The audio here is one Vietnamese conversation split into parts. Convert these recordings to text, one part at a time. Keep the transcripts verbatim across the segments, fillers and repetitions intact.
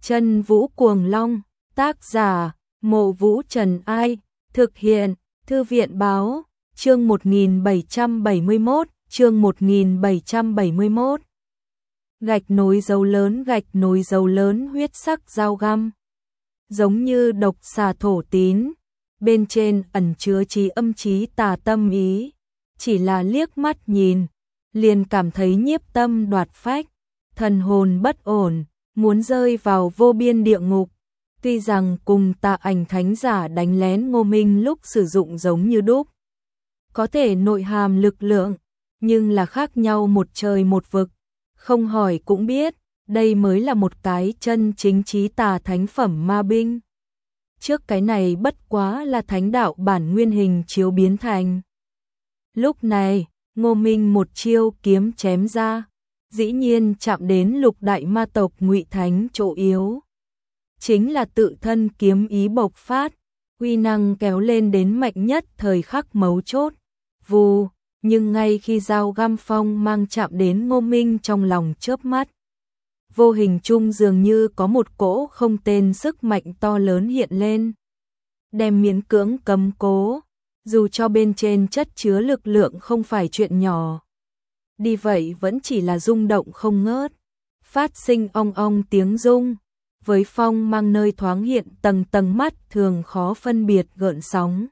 Chân Vũ Cuồng Long, tác giả, Mộ Vũ Trần Ai, thực hiện, Thư viện Báo, chương một nghìn bảy trăm bảy mươi mốt, chương một nghìn bảy trăm bảy mươi mốt. Gạch nối dấu lớn, gạch nối dấu lớn, huyết sắc dao găm. Giống như độc xà thổ tín, bên trên ẩn chứa trí âm trí tà tâm ý, chỉ là liếc mắt nhìn, liền cảm thấy nhiếp tâm đoạt phách, thần hồn bất ổn, muốn rơi vào vô biên địa ngục. Tuy rằng cùng Tà Ảnh thánh giả đánh lén Ngô Minh lúc sử dụng giống như đúc, có thể nội hàm lực lượng, nhưng là khác nhau một trời một vực, không hỏi cũng biết, đây mới là một cái chân chính chí tà thánh phẩm ma binh. Trước cái này bất quá là thánh đạo bản nguyên hình chiếu biến thành. Lúc này, Ngô Minh một chiêu kiếm chém ra, dĩ nhiên chạm đến lục đại ma tộc Ngụy Thánh chỗ yếu. Chính là tự thân kiếm ý bộc phát, uy năng kéo lên đến mạnh nhất thời khắc mấu chốt. Vù, nhưng ngay khi dao găm phong mang chạm đến Ngô Minh trong lòng chớp mắt, vô hình chung dường như có một cỗ không tên sức mạnh to lớn hiện lên, đem miễn cưỡng cầm cố, dù cho bên trên chất chứa lực lượng không phải chuyện nhỏ. Đi vậy vẫn chỉ là rung động không ngớt, phát sinh ong ong tiếng rung, với phong mang nơi thoáng hiện tầng tầng mắt thường khó phân biệt gợn sóng.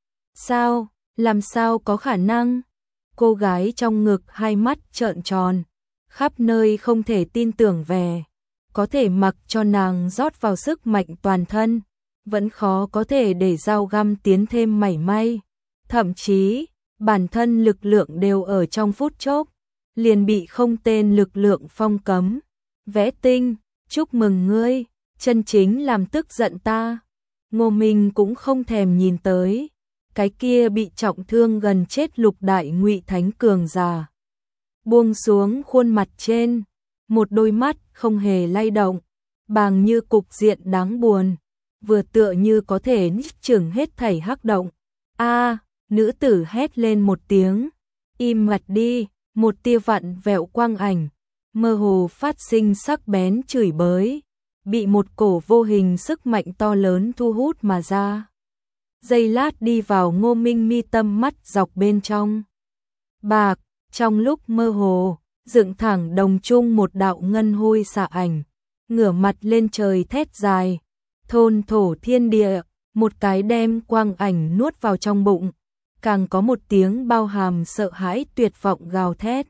Sao, làm sao có khả năng? Cô gái trong ngực hai mắt trợn tròn, khắp nơi không thể tin tưởng về, có thể mặc cho nàng rót vào sức mạnh toàn thân, vẫn khó có thể để dao găm tiến thêm mảy may, thậm chí bản thân lực lượng đều ở trong phút chốc liền bị không tên lực lượng phong cấm. Vẽ Tinh, chúc mừng ngươi, chân chính làm tức giận ta. Ngô Minh cũng không thèm nhìn tới cái kia bị trọng thương gần chết lục đại Ngụy Thánh cường giả, buông xuống khuôn mặt trên, một đôi mắt không hề lay động, bàng như cục diện đáng buồn, vừa tựa như có thể chửng hết thảy hắc động. A, nữ tử hét lên một tiếng, im mặt đi, một tia vặn vẹo quang ảnh, mơ hồ phát sinh sắc bén chửi bới, bị một cổ vô hình sức mạnh to lớn thu hút mà ra. Giây lát đi vào Ngô Minh mi tâm mắt dọc bên trong. Bạc, trong lúc mơ hồ, dựng thẳng đồng trung một đạo ngân hôi xạ ảnh, ngửa mặt lên trời thét dài, thôn thổ thiên địa, một cái đem quang ảnh nuốt vào trong bụng, càng có một tiếng bao hàm sợ hãi tuyệt vọng gào thét.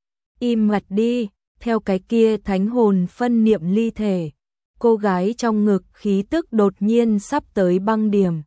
Im mặt đi, theo cái kia thánh hồn phân niệm ly thể, cô gái trong ngực khí tức đột nhiên sắp tới băng điểm.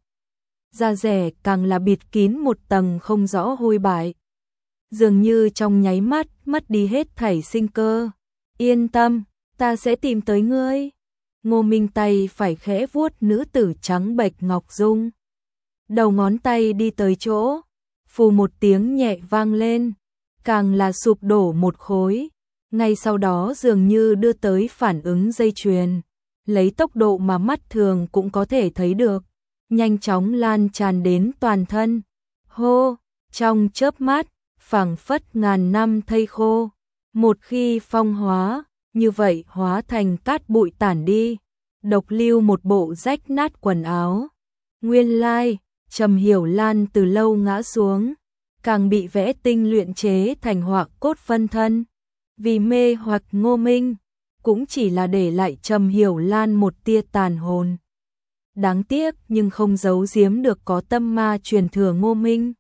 Da rẻ càng là bịt kín một tầng không rõ hôi bại, dường như trong nháy mắt mất đi hết thảy sinh cơ. Yên tâm, ta sẽ tìm tới ngươi. Ngô Minh tay phải khẽ vuốt nữ tử trắng bệch ngọc dung, đầu ngón tay đi tới chỗ, phù một tiếng nhẹ vang lên, càng là sụp đổ một khối, ngay sau đó dường như đưa tới phản ứng dây chuyền, lấy tốc độ mà mắt thường cũng có thể thấy được, nhanh chóng lan tràn đến toàn thân. Hô, trong chớp mắt, phảng phất ngàn năm thây khô, một khi phong hóa, như vậy hóa thành cát bụi tản đi, độc lưu một bộ rách nát quần áo. Nguyên lai, Trầm Hiểu Lan từ lâu ngã xuống, càng bị Vẽ Tinh luyện chế thành họa cốt phân thân, vì mê hoặc Ngô Minh, cũng chỉ là để lại Trầm Hiểu Lan một tia tàn hồn. Đáng tiếc nhưng không giấu giếm được có tâm ma truyền thừa Ngô Minh.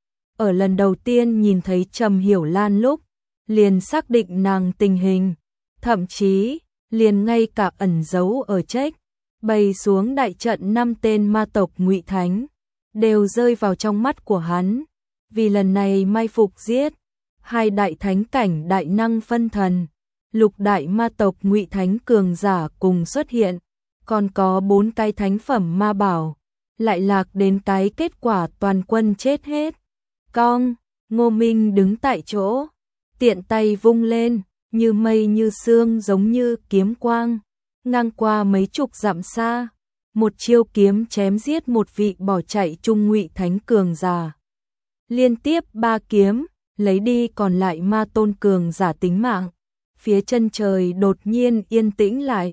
Ở lần đầu tiên nhìn thấy Trầm Hiểu Lan lúc, liền xác định nàng tình hình, thậm chí liền ngay cả ẩn giấu ở trách bày xuống đại trận năm tên ma tộc Ngụy Thánh đều rơi vào trong mắt của hắn, vì lần này mai phục giết hai đại thánh cảnh đại năng phân thần, lục đại ma tộc Ngụy Thánh cường giả cùng xuất hiện, còn có bốn cái thánh phẩm ma bảo, lại lạc đến cái kết quả toàn quân chết hết. Cong, Ngô Minh đứng tại chỗ, tiện tay vung lên, như mây như sương giống như kiếm quang, ngang qua mấy chục dặm xa, một chiêu kiếm chém giết một vị bỏ chạy trung Ngụy Thánh cường giả. Liên tiếp ba kiếm, lấy đi còn lại ma tôn cường giả tính mạng. Phía chân trời đột nhiên yên tĩnh lại,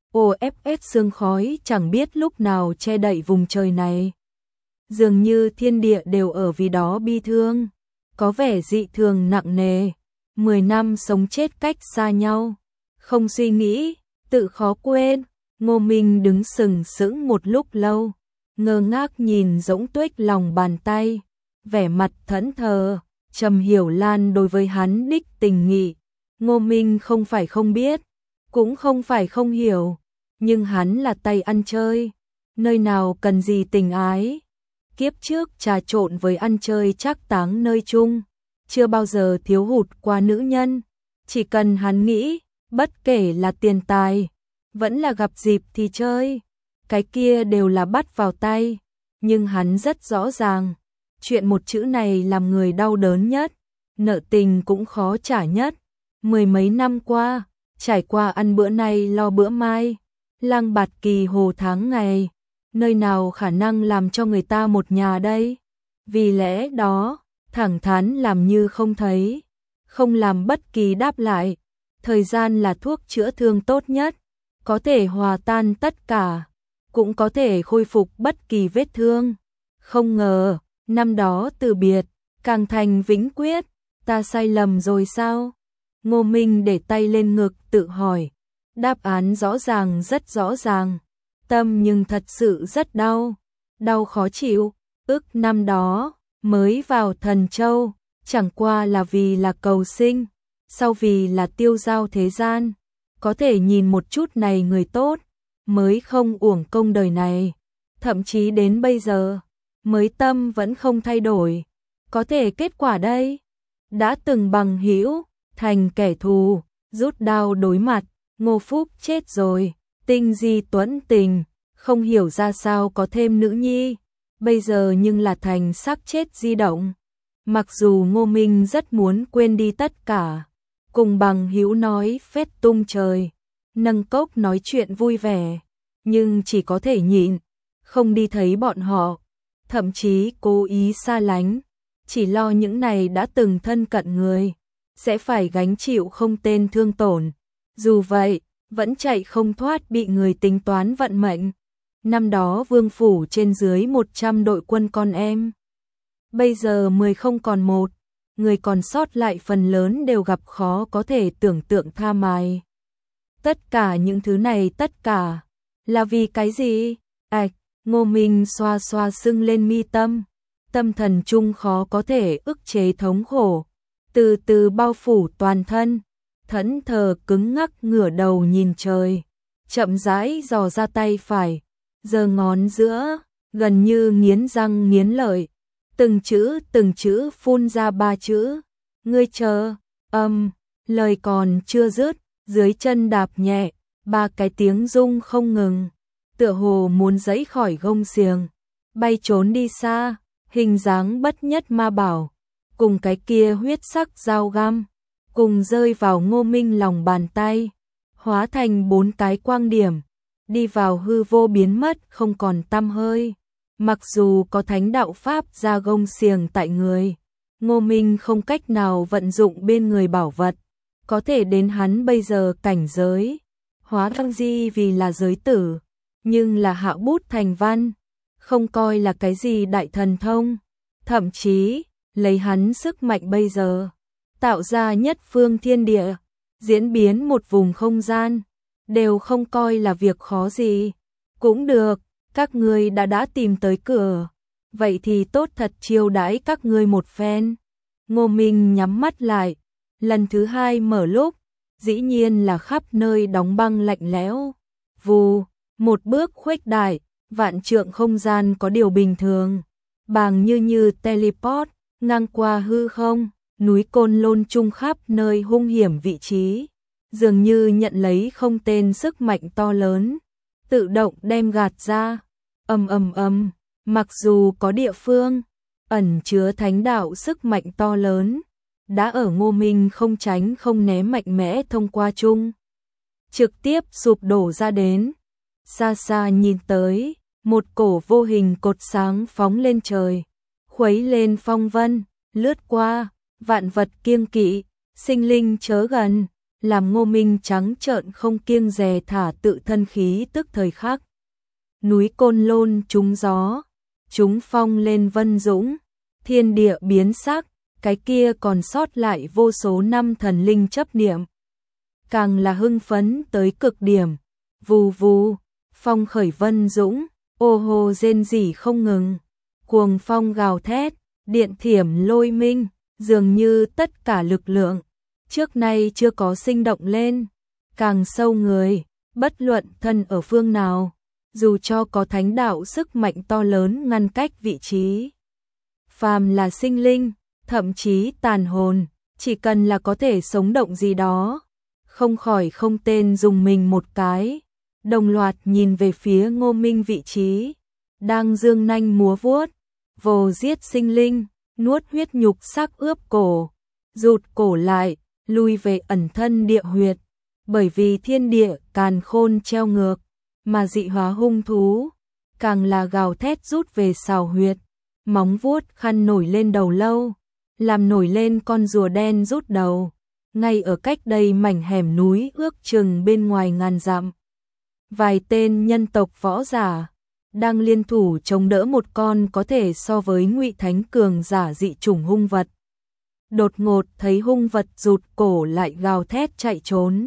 ô ép ét sương khói chẳng biết lúc nào che đậy vùng trời này. Dường như thiên địa đều ở vì đó bi thương, có vẻ dị thường nặng nề. Mười năm sống chết cách xa nhau, không suy nghĩ, tự khó quên. Ngô Minh đứng sừng sững một lúc lâu, ngơ ngác nhìn Dỗng Tuếch lòng bàn tay, vẻ mặt thẫn thờ. Trầm Hiểu Lan đối với hắn đích tình nghị, Ngô Minh không phải không biết, cũng không phải không hiểu, nhưng hắn là tay ăn chơi, nơi nào cần gì tình ái. Kiếp trước trà trộn với ăn chơi trác táng nơi chung, chưa bao giờ thiếu hụt qua nữ nhân, chỉ cần hắn nghĩ, bất kể là tiền tài, vẫn là gặp dịp thì chơi, cái kia đều là bắt vào tay, nhưng hắn rất rõ ràng, chuyện một chữ này làm người đau đớn nhất, nợ tình cũng khó trả nhất. Mười mấy năm qua, trải qua ăn bữa nay lo bữa mai, lang bạt kỳ hồ tháng ngày, nơi nào khả năng làm cho người ta một nhà đây? Vì lẽ đó, thẳng thắn làm như không thấy, không làm bất kỳ đáp lại. Thời gian là thuốc chữa thương tốt nhất, có thể hòa tan tất cả, cũng có thể khôi phục bất kỳ vết thương. Không ngờ, năm đó từ biệt, càng thành vĩnh quyết, ta sai lầm rồi sao? Ngô Minh để tay lên ngực tự hỏi, đáp án rõ ràng rất rõ ràng, tâm nhưng thật sự rất đau, đau khó chịu. Ước năm đó, mới vào Thần Châu, chẳng qua là vì là cầu sinh, sau vì là tiêu dao thế gian, có thể nhìn một chút này người tốt, mới không uổng công đời này, thậm chí đến bây giờ, mới tâm vẫn không thay đổi, có thể kết quả đây, đã từng bằng hữu, thành kẻ thù, rút đao đối mặt. Ngô Phúc chết rồi, Tinh Di Tuấn Tình, không hiểu ra sao có thêm nữ nhi, bây giờ nhưng là thành xác chết di động. Mặc dù Ngô Minh rất muốn quên đi tất cả, cùng bằng hữu nói phét tung trời, nâng cốc nói chuyện vui vẻ, nhưng chỉ có thể nhịn, không đi thấy bọn họ, thậm chí cố ý xa lánh, chỉ lo những này đã từng thân cận người, sẽ phải gánh chịu không tên thương tổn. Dù vậy, vẫn chạy không thoát bị người tính toán vận mệnh. Năm đó Vương phủ trên dưới một trăm đội quân con em, bây giờ mười không còn một, người còn sót lại phần lớn đều gặp khó có thể tưởng tượng tha mài. Tất cả những thứ này tất cả, là vì cái gì? Ảch, Ngô Minh xoa xoa sưng lên mi tâm, tâm thần chung khó có thể ức chế thống khổ, từ từ bao phủ toàn thân, thẫn thờ cứng ngắc ngửa đầu nhìn trời, chậm rãi dò ra tay phải, giơ ngón giữa, gần như nghiến răng nghiến lợi, từng chữ từng chữ phun ra ba chữ, ngươi chờ, âm, lời còn chưa dứt, dưới chân đạp nhẹ, ba cái tiếng rung không ngừng, tựa hồ muốn giãy khỏi gông xiềng, bay trốn đi xa, hình dáng bất nhất ma bảo, cùng cái kia huyết sắc dao găm, cùng rơi vào Ngô Minh lòng bàn tay, hóa thành bốn cái quang điểm, đi vào hư vô biến mất không còn tăm hơi. Mặc dù có thánh đạo pháp ra gông xiềng tại người, Ngô Minh không cách nào vận dụng bên người bảo vật, có thể đến hắn bây giờ cảnh giới, hóa băng di vì là giới tử, nhưng là hạ bút thành văn, không coi là cái gì đại thần thông, thậm chí, lấy hắn sức mạnh bây giờ, tạo ra nhất phương thiên địa, diễn biến một vùng không gian, đều không coi là việc khó gì. Cũng được, các ngươi đã đã tìm tới cửa, vậy thì tốt thật chiêu đãi các ngươi một phen. Ngô Minh nhắm mắt lại, lần thứ hai mở lúc, dĩ nhiên là khắp nơi đóng băng lạnh lẽo. Vù, một bước khuếch đại, vạn trượng không gian có điều bình thường, bàng như như teleport, ngang qua hư không, núi Côn Lôn chung khắp nơi hung hiểm vị trí, dường như nhận lấy không tên sức mạnh to lớn, tự động đem gạt ra. Ầm ầm ầm, mặc dù có địa phương ẩn chứa thánh đạo sức mạnh to lớn, đã ở Ngô Minh không tránh không né mạnh mẽ thông qua chung, trực tiếp sụp đổ ra đến. Xa xa nhìn tới, một cổ vô hình cột sáng phóng lên trời, khuấy lên phong vân, lướt qua, vạn vật kiêng kỵ, sinh linh chớ gần. làm Ngô Minh trắng trợn không kiêng dè thả tự thân khí tức thời khắc. Núi Côn Lôn trúng gió, trúng phong lên vân dũng, thiên địa biến sắc, cái kia còn sót lại vô số năm thần linh chấp niệm. Càng là hưng phấn tới cực điểm, vù vù, phong khởi vân dũng, ô hồ rên rỉ không ngừng, cuồng phong gào thét, điện thiểm lôi minh, dường như tất cả lực lượng trước nay chưa có sinh động lên, càng sâu người, bất luận thân ở phương nào, dù cho có thánh đạo sức mạnh to lớn ngăn cách vị trí. Phàm là sinh linh, thậm chí tàn hồn, chỉ cần là có thể sống động gì đó, không khỏi không tên dùng mình một cái, đồng loạt nhìn về phía Ngô Minh vị trí, đang dương nanh múa vuốt, vồ giết sinh linh, nuốt huyết nhục xác ướp cổ, rụt cổ lại, lui về ẩn thân địa huyệt, bởi vì thiên địa càn khôn treo ngược, mà dị hóa hung thú, càng là gào thét rút về sào huyệt, móng vuốt khăn nổi lên đầu lâu, làm nổi lên con rùa đen rút đầu, ngay ở cách đây mảnh hẻm núi ước chừng bên ngoài ngàn dặm. Vài tên nhân tộc võ giả đang liên thủ chống đỡ một con có thể so với Ngụy Thánh cường giả dị chủng hung vật. Đột ngột thấy hung vật rụt cổ lại gào thét chạy trốn,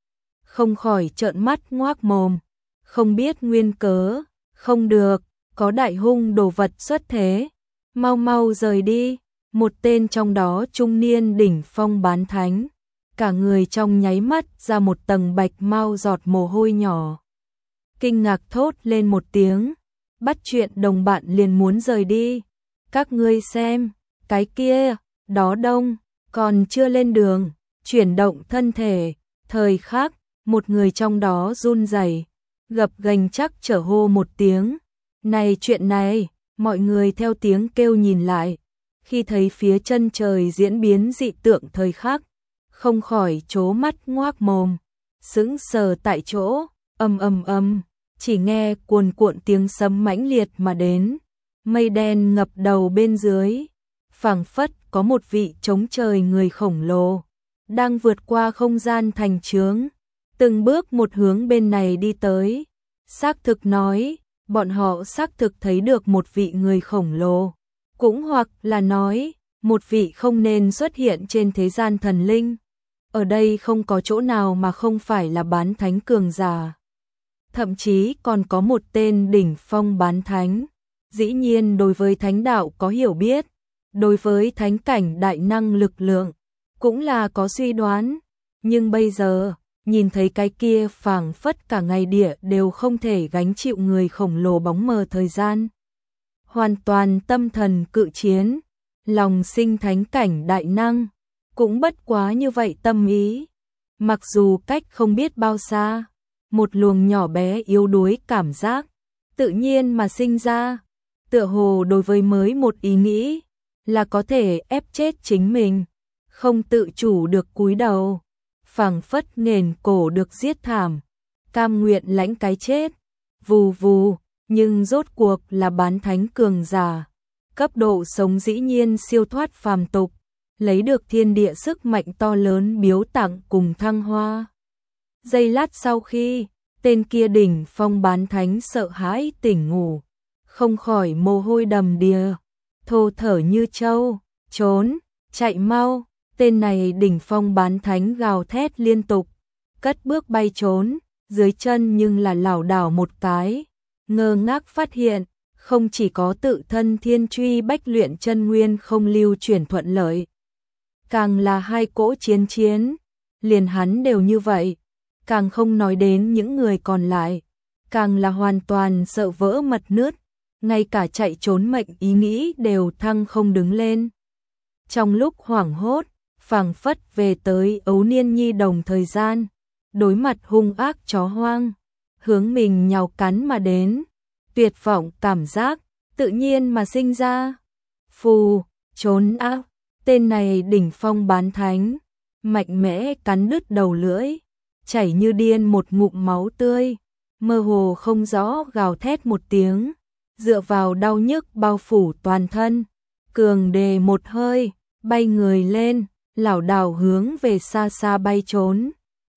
không khỏi trợn mắt ngoác mồm, không biết nguyên cớ, không được, có đại hung đồ vật xuất thế, mau mau rời đi. Một tên trong đó trung niên đỉnh phong bán thánh, cả người trong nháy mắt ra một tầng bạch mau giọt mồ hôi nhỏ. Kinh ngạc thốt lên một tiếng, bắt chuyện đồng bạn liền muốn rời đi. Các ngươi xem, cái kia, đó đông, còn chưa lên đường, chuyển động thân thể, thời khắc, một người trong đó run rẩy, gập ghềnh chắc trở hô một tiếng. Này chuyện này, mọi người theo tiếng kêu nhìn lại. Khi thấy phía chân trời diễn biến dị tượng thời khắc, không khỏi trố mắt ngoác mồm, sững sờ tại chỗ, ầm ầm ầm, chỉ nghe cuồn cuộn tiếng sấm mãnh liệt mà đến, mây đen ngập đầu bên dưới, phảng phất có một vị chống trời người khổng lồ đang vượt qua không gian thành chướng, từng bước một hướng bên này đi tới. Xác thực nói, bọn họ xác thực thấy được một vị người khổng lồ. Cũng hoặc là nói, một vị không nên xuất hiện trên thế gian thần linh. Ở đây không có chỗ nào mà không phải là bán thánh cường giả. Thậm chí còn có một tên đỉnh phong bán thánh. Dĩ nhiên đối với thánh đạo có hiểu biết, đối với thánh cảnh đại năng lực lượng, cũng là có suy đoán. Nhưng bây giờ, nhìn thấy cái kia phảng phất cả ngày địa đều không thể gánh chịu người khổng lồ bóng mờ thời gian. Hoàn toàn tâm thần cự chiến, lòng sinh thánh cảnh đại năng, cũng bất quá như vậy tâm ý. Mặc dù cách không biết bao xa, một luồng nhỏ bé yếu đuối cảm giác, tự nhiên mà sinh ra, tựa hồ đối với mới một ý nghĩ, là có thể ép chết chính mình, không tự chủ được cúi đầu, phảng phất nền cổ được giết thảm, cam nguyện lãnh cái chết, vù vù. Nhưng rốt cuộc là bán thánh cường giả, cấp độ sống dĩ nhiên siêu thoát phàm tục, lấy được thiên địa sức mạnh to lớn biếu tặng cùng thăng hoa. Giây lát sau khi, tên kia đỉnh phong bán thánh sợ hãi tỉnh ngủ, không khỏi mồ hôi đầm đìa, thô thở như trâu, trốn, chạy mau. Tên này đỉnh phong bán thánh gào thét liên tục, cất bước bay trốn, dưới chân nhưng là lảo đảo một cái. Ngơ ngác phát hiện, không chỉ có tự thân thiên truy bách luyện chân nguyên không lưu chuyển thuận lợi, càng là hai cỗ chiến chiến, liền hắn đều như vậy, càng không nói đến những người còn lại, càng là hoàn toàn sợ vỡ mật nứt, ngay cả chạy trốn mệnh ý nghĩ đều thăng không đứng lên. Trong lúc hoảng hốt, phảng phất về tới ấu niên nhi đồng thời gian, đối mặt hung ác chó hoang, hướng mình nhào cắn mà đến, tuyệt vọng cảm giác, tự nhiên mà sinh ra. Phù, trốn ác, tên này đỉnh phong bán thánh, mạnh mẽ cắn đứt đầu lưỡi, chảy như điên một ngụm máu tươi, mơ hồ không rõ gào thét một tiếng, dựa vào đau nhức bao phủ toàn thân, cường đề một hơi, bay người lên, lảo đảo hướng về xa xa bay trốn.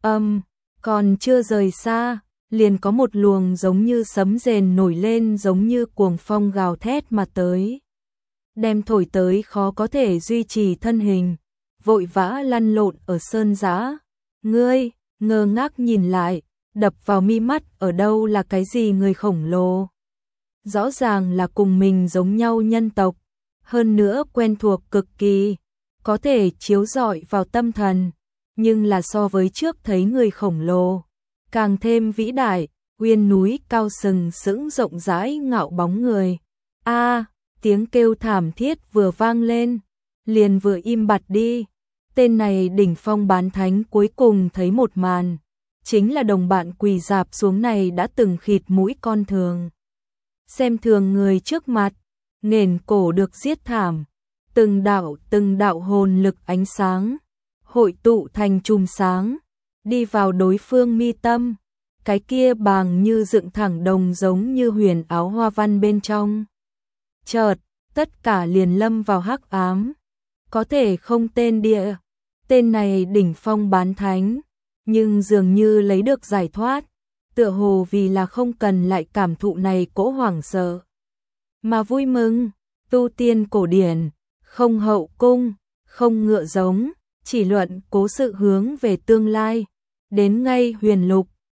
Âm, còn chưa rời xa, liền có một luồng giống như sấm rền nổi lên, giống như cuồng phong gào thét mà tới. Đem thổi tới khó có thể duy trì thân hình, vội vã lăn lộn ở sơn giã. Ngươi, ngơ ngác nhìn lại, đập vào mi mắt ở đâu là cái gì người khổng lồ. Rõ ràng là cùng mình giống nhau nhân tộc, hơn nữa quen thuộc cực kỳ, có thể chiếu rọi vào tâm thần, nhưng là so với trước thấy người khổng lồ, càng thêm vĩ đại, uyên núi cao sừng sững rộng rãi ngạo bóng người. A, tiếng kêu thảm thiết vừa vang lên, liền vừa im bặt đi. Tên này đỉnh phong bán thánh cuối cùng thấy một màn, chính là đồng bạn quỳ rạp xuống này đã từng khịt mũi con thường. Xem thường người trước mặt, nghển cổ được giết thảm, từng đạo từng đạo hồn lực ánh sáng, hội tụ thành chùm sáng, đi vào đối phương mi tâm, cái kia bàng như dựng thẳng đồng giống như huyền áo hoa văn bên trong. Chợt, tất cả liền lâm vào hắc ám, có thể không tên địa, tên này đỉnh phong bán thánh, nhưng dường như lấy được giải thoát, tựa hồ vì là không cần lại cảm thụ này cỗ hoảng sợ, mà vui mừng. Tu tiên cổ điển, không hậu cung, không ngựa giống, chỉ luận cố sự hướng về tương lai, đến ngay huyền lục,